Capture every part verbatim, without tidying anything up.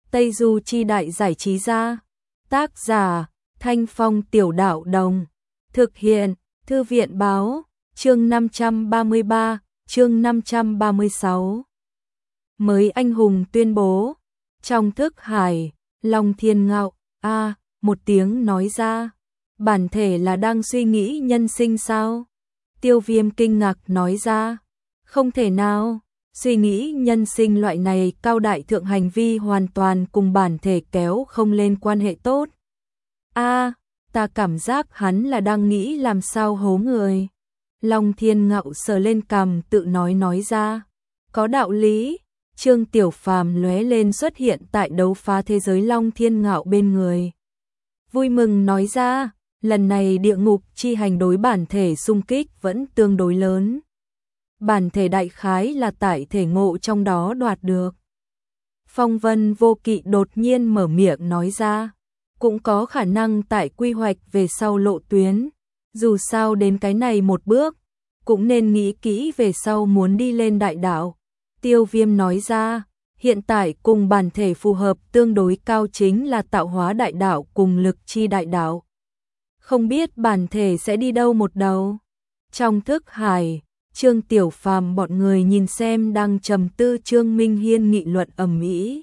Tây Du Chi Đại Giải Trí Gia. Tác giả, Thanh Phong Tiểu Đạo Đồng. Thực hiện, Thư viện Báo. Chương năm trăm ba mươi ba, chương năm trăm ba mươi sáu. Mới anh hùng tuyên bố. Trong thức hải, Long Thiên Ngạo, a một tiếng nói ra. Bản thể là đang suy nghĩ nhân sinh sao? Tiêu Viêm kinh ngạc nói ra. Không thể nào, suy nghĩ nhân sinh loại này cao đại thượng hành vi hoàn toàn cùng bản thể kéo không lên quan hệ tốt. A, ta cảm giác hắn là đang nghĩ làm sao hố người. Long Thiên Ngạo sờ lên cằm tự nói nói ra. Có đạo lý. Trương Tiểu Phàm lóe lên xuất hiện tại đấu phá thế giới Long Thiên Ngạo bên người. Vui mừng nói ra, lần này địa ngục chi hành đối bản thể xung kích vẫn tương đối lớn. Bản thể đại khái là tại thể ngộ trong đó đoạt được. Phong Vân Vô Kỵ đột nhiên mở miệng nói ra, cũng có khả năng tại quy hoạch về sau lộ tuyến. Dù sao đến cái này một bước, cũng nên nghĩ kỹ về sau muốn đi lên đại đạo. Tiêu Viêm nói ra, hiện tại cùng bản thể phù hợp tương đối cao chính là tạo hóa đại đạo cùng lực chi đại đạo. Không biết bản thể sẽ đi đâu một đầu. Trong thức hải, Trương Tiểu Phàm bọn người nhìn xem đang trầm tư Trương Minh Hiên nghị luận ầm ĩ.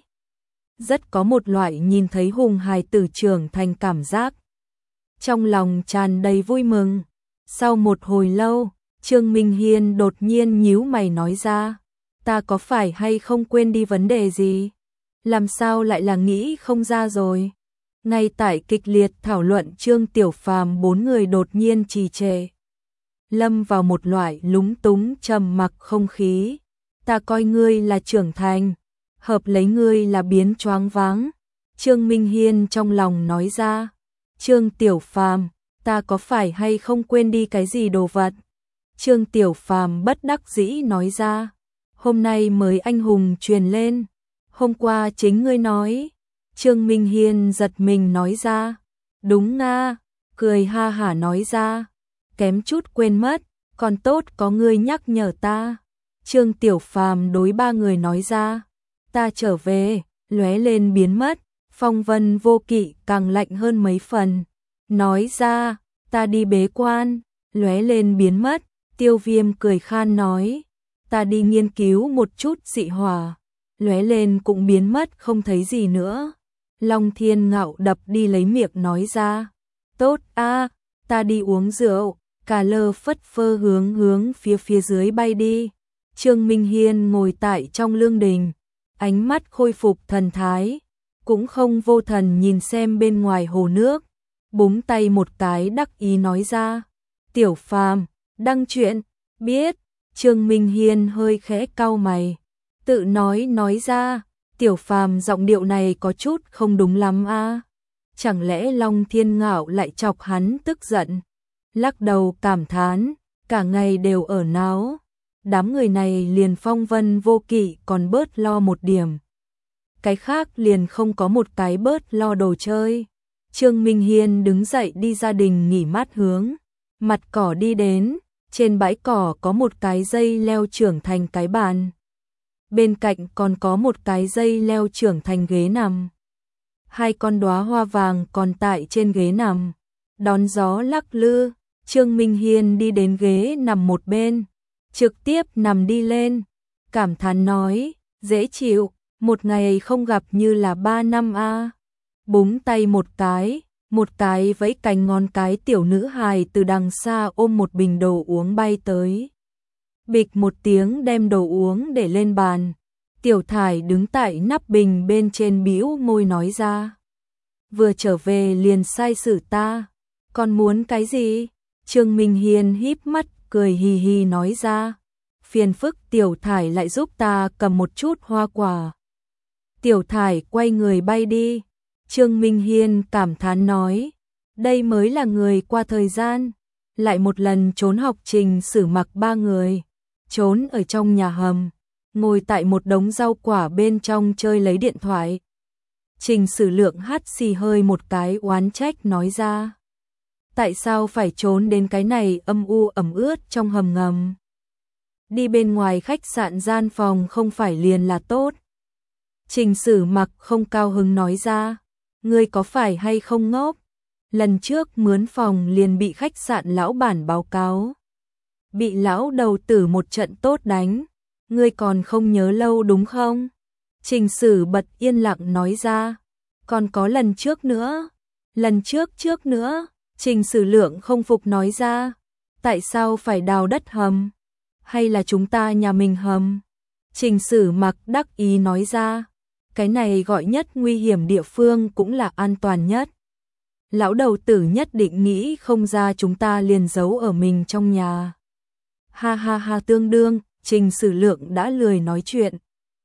Rất có một loại nhìn thấy hùng hài tử trưởng thành cảm giác. Trong lòng tràn đầy vui mừng. Sau một hồi lâu, Trương Minh Hiên đột nhiên nhíu mày nói ra, ta có phải hay không quên đi vấn đề gì? Làm sao lại là nghĩ không ra rồi? Ngay tại kịch liệt thảo luận Trương Tiểu Phàm bốn người đột nhiên trì trệ. Lâm vào một loại lúng túng trầm mặc không khí. Ta coi ngươi là trưởng thành, hợp lấy ngươi là biến choáng váng. Trương Minh Hiên trong lòng nói ra. Trương Tiểu Phàm, ta có phải hay không quên đi cái gì đồ vật? Trương Tiểu Phàm bất đắc dĩ nói ra. Hôm nay mới anh hùng truyền lên. Hôm qua chính ngươi nói. Trương Minh Hiên giật mình nói ra. Đúng nga, cười ha hả nói ra. Kém chút quên mất, còn tốt có ngươi nhắc nhở ta. Trương Tiểu Phàm đối ba người nói ra. Ta trở về, lóe lên biến mất. Phong Vân Vô Kỵ càng lạnh hơn mấy phần. Nói ra, ta đi bế quan, lóe lên biến mất. Tiêu Viêm cười khan nói. Ta đi nghiên cứu một chút dị hỏa, lóe lên cũng biến mất không thấy gì nữa. Long Thiên Ngạo đập đi lấy miệng nói ra. Tốt a, ta đi uống rượu. Cà lơ phất phơ hướng hướng phía phía dưới bay đi. Trương Minh Hiên ngồi tại trong lương đình, ánh mắt khôi phục thần thái, cũng không vô thần nhìn xem bên ngoài hồ nước, búng tay một cái đắc ý nói ra. Tiểu Phàm, đăng truyện, biết. Trương Minh Hiên hơi khẽ cau mày, tự nói nói ra, Tiểu Phàm giọng điệu này có chút không đúng lắm a. Chẳng lẽ Long Thiên Ngạo lại chọc hắn tức giận? Lắc đầu cảm thán, cả ngày đều ở náo. Đám người này liền Phong Vân Vô Kỵ còn bớt lo một điểm. Cái khác liền không có một cái bớt lo đồ chơi. Trương Minh Hiên đứng dậy đi gia đình nghỉ mát hướng mặt cỏ đi đến. Trên bãi cỏ có một cái dây leo trưởng thành cái bàn. Bên cạnh còn có một cái dây leo trưởng thành ghế nằm. Hai con đóa hoa vàng còn tại trên ghế nằm. Đón gió lắc lư, Trương Minh Hiên đi đến ghế nằm một bên, trực tiếp nằm đi lên. Cảm thán nói, dễ chịu, một ngày không gặp như là ba năm a. Búng tay một cái. Một cái vẫy cánh ngón cái tiểu nữ hài từ đằng xa ôm một bình đồ uống bay tới. Bịch một tiếng đem đồ uống để lên bàn. Tiểu Thải đứng tại nắp bình bên trên bĩu môi nói ra. Vừa trở về liền sai xử ta. Còn muốn cái gì? Trương Minh Hiên híp mắt cười hì hì nói ra. Phiền phức Tiểu Thải lại giúp ta cầm một chút hoa quả. Tiểu Thải quay người bay đi. Trương Minh Hiên cảm thán nói, đây mới là người qua thời gian. Lại một lần trốn học Trình Sử mặc ba người, trốn ở trong nhà hầm, ngồi tại một đống rau quả bên trong chơi lấy điện thoại. Trình Sử lượng hắt xì hơi một cái oán trách nói ra. Tại sao phải trốn đến cái này âm u ẩm ướt trong hầm ngầm? Đi bên ngoài khách sạn gian phòng không phải liền là tốt. Trình Sử Mặc không cao hứng nói ra, ngươi có phải hay không ngốc? Lần trước mướn phòng liền bị khách sạn lão bản báo cáo. Bị lão đầu tử một trận tốt đánh, ngươi còn không nhớ lâu đúng không? Trình Sử bật yên lặng nói ra, còn có lần trước nữa, lần trước trước nữa, Trình Sử Lượng không phục nói ra, tại sao phải đào đất hầm? Hay là chúng ta nhà mình hầm? Trình Sử Mặc đắc ý nói ra, cái này gọi nhất nguy hiểm địa phương cũng là an toàn nhất. Lão đầu tử nhất định nghĩ không ra chúng ta liền giấu ở mình trong nhà. Ha ha ha, tương đương, Trình Sử Lượng đã lười nói chuyện.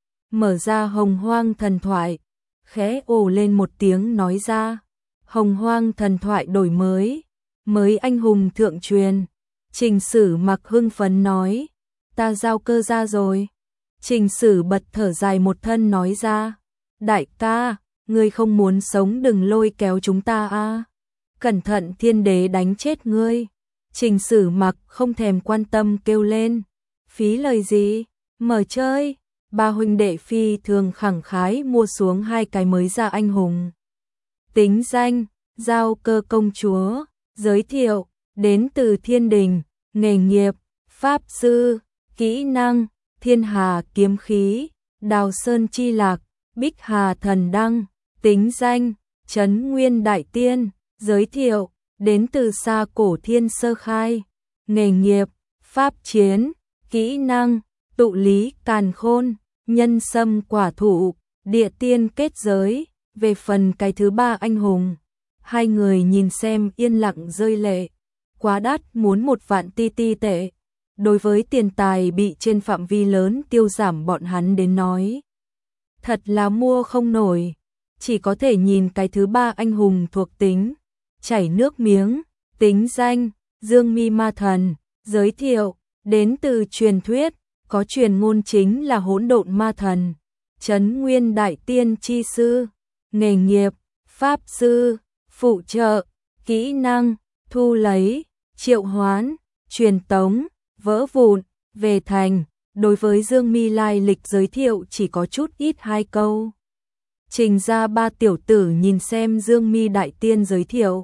Mở ra Hồng Hoang thần thoại, khẽ ồ lên một tiếng nói ra, Hồng Hoang thần thoại đổi mới, mới anh hùng thượng truyền. Trình Sử Mặc hưng phấn nói, ta giao cơ ra rồi. Trình Sử bật thở dài một thân nói ra, đại ca, ngươi không muốn sống đừng lôi kéo chúng ta a. Cẩn thận thiên đế đánh chết ngươi. Trình Sử Mặc không thèm quan tâm kêu lên, phí lời gì, mở chơi. Ba huynh đệ phi thường khẳng khái mua xuống hai cái mới ra anh hùng. Tính danh, Giao Cơ công chúa, giới thiệu, đến từ thiên đình, nghề nghiệp, pháp sư, kỹ năng, thiên hà kiếm khí, đào sơn chi lạc, bích hà thần đăng, tính danh, Trấn Nguyên đại tiên, giới thiệu, đến từ xa cổ thiên sơ khai, nghề nghiệp, pháp chiến, kỹ năng, tụ lý càn khôn, nhân sâm quả thụ, địa tiên kết giới. Về phần cái thứ ba anh hùng, hai người nhìn xem yên lặng rơi lệ, quá đắt, muốn một vạn ti ti tệ. Đối với tiền tài bị trên phạm vi lớn tiêu giảm bọn hắn đến nói, thật là mua không nổi, chỉ có thể nhìn cái thứ ba anh hùng thuộc tính, chảy nước miếng. Tính danh, Dương Mi Ma Thần, giới thiệu, đến từ truyền thuyết, có truyền ngôn chính là hỗn độn ma thần, Trấn Nguyên đại tiên chi sư, nghề nghiệp, pháp sư, phụ trợ, kỹ năng, thu lấy, triệu hoán, truyền tống, vỡ vụn, về thành. Đối với Dương Mi lai lịch giới thiệu chỉ có chút ít hai câu. Trình ra ba tiểu tử nhìn xem Dương Mi đại tiên giới thiệu,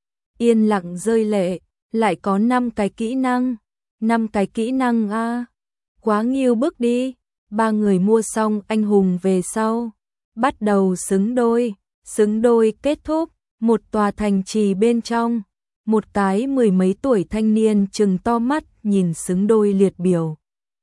yên lặng rơi lệ, lại có năm cái kỹ năng, năm cái kỹ năng a, à. Quá nghiêu bức đi. Ba người mua xong anh hùng về sau, bắt đầu xứng đôi, xứng đôi kết thúc, một tòa thành trì bên trong, một cái mười mấy tuổi thanh niên trừng to mắt nhìn xứng đôi liệt biểu.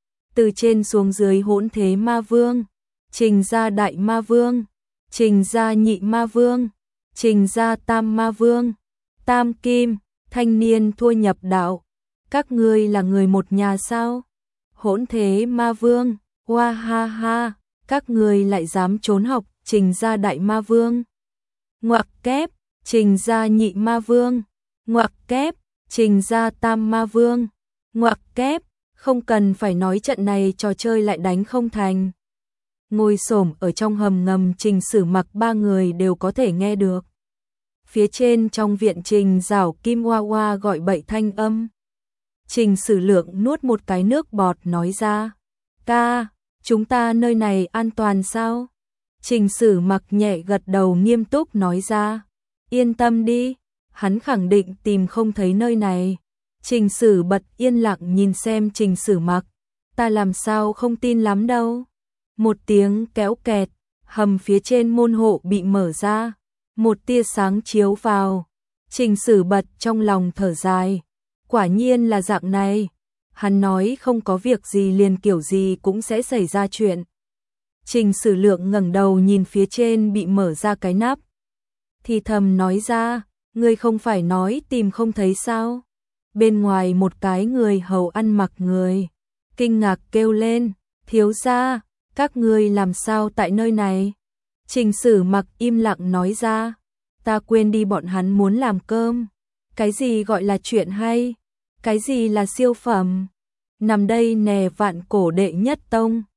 Từ trên xuống dưới hỗn thế ma vương, Trình gia đại ma vương, Trình gia nhị ma vương, Trình gia tam ma vương, tam kim, thanh niên thua nhập đạo. Các ngươi là người một nhà sao? Hỗn thế ma vương, hoa ha ha, các ngươi lại dám trốn học. Trình gia đại ma vương, ngoặc kép, Trình gia nhị ma vương, ngoặc kép, Trình gia tam ma vương, ngoặc kép. Không cần phải nói trận này trò chơi lại đánh không thành. Ngồi xổm ở trong hầm ngầm Trình Sử Mặc ba người đều có thể nghe được. Phía trên trong viện Trình Giảo Kim Hoa Hoa gọi bậy thanh âm. Trình Sử Lượng nuốt một cái nước bọt nói ra, ca, chúng ta nơi này an toàn sao? Trình Sử Mặc nhẹ gật đầu nghiêm túc nói ra, yên tâm đi, hắn khẳng định tìm không thấy nơi này. Trình Sử bật yên lặng nhìn xem Trình Sử Mặc, ta làm sao không tin lắm đâu. Một tiếng kéo kẹt, hầm phía trên môn hộ bị mở ra, một tia sáng chiếu vào. Trình Sử bật trong lòng thở dài, quả nhiên là dạng này. Hắn nói không có việc gì liền kiểu gì cũng sẽ xảy ra chuyện. Trình Sử Lượng ngẩng đầu nhìn phía trên bị mở ra cái nắp, thì thầm nói ra, ngươi không phải nói tìm không thấy sao? Bên ngoài một cái người hầu ăn mặc người kinh ngạc kêu lên, thiếu gia, các ngươi làm sao tại nơi này? Trình Sử Mặc im lặng nói ra, ta quên đi bọn hắn muốn làm cơm. Cái gì gọi là chuyện hay? Cái gì là siêu phẩm? Nằm đây nè, vạn cổ đệ nhất tông,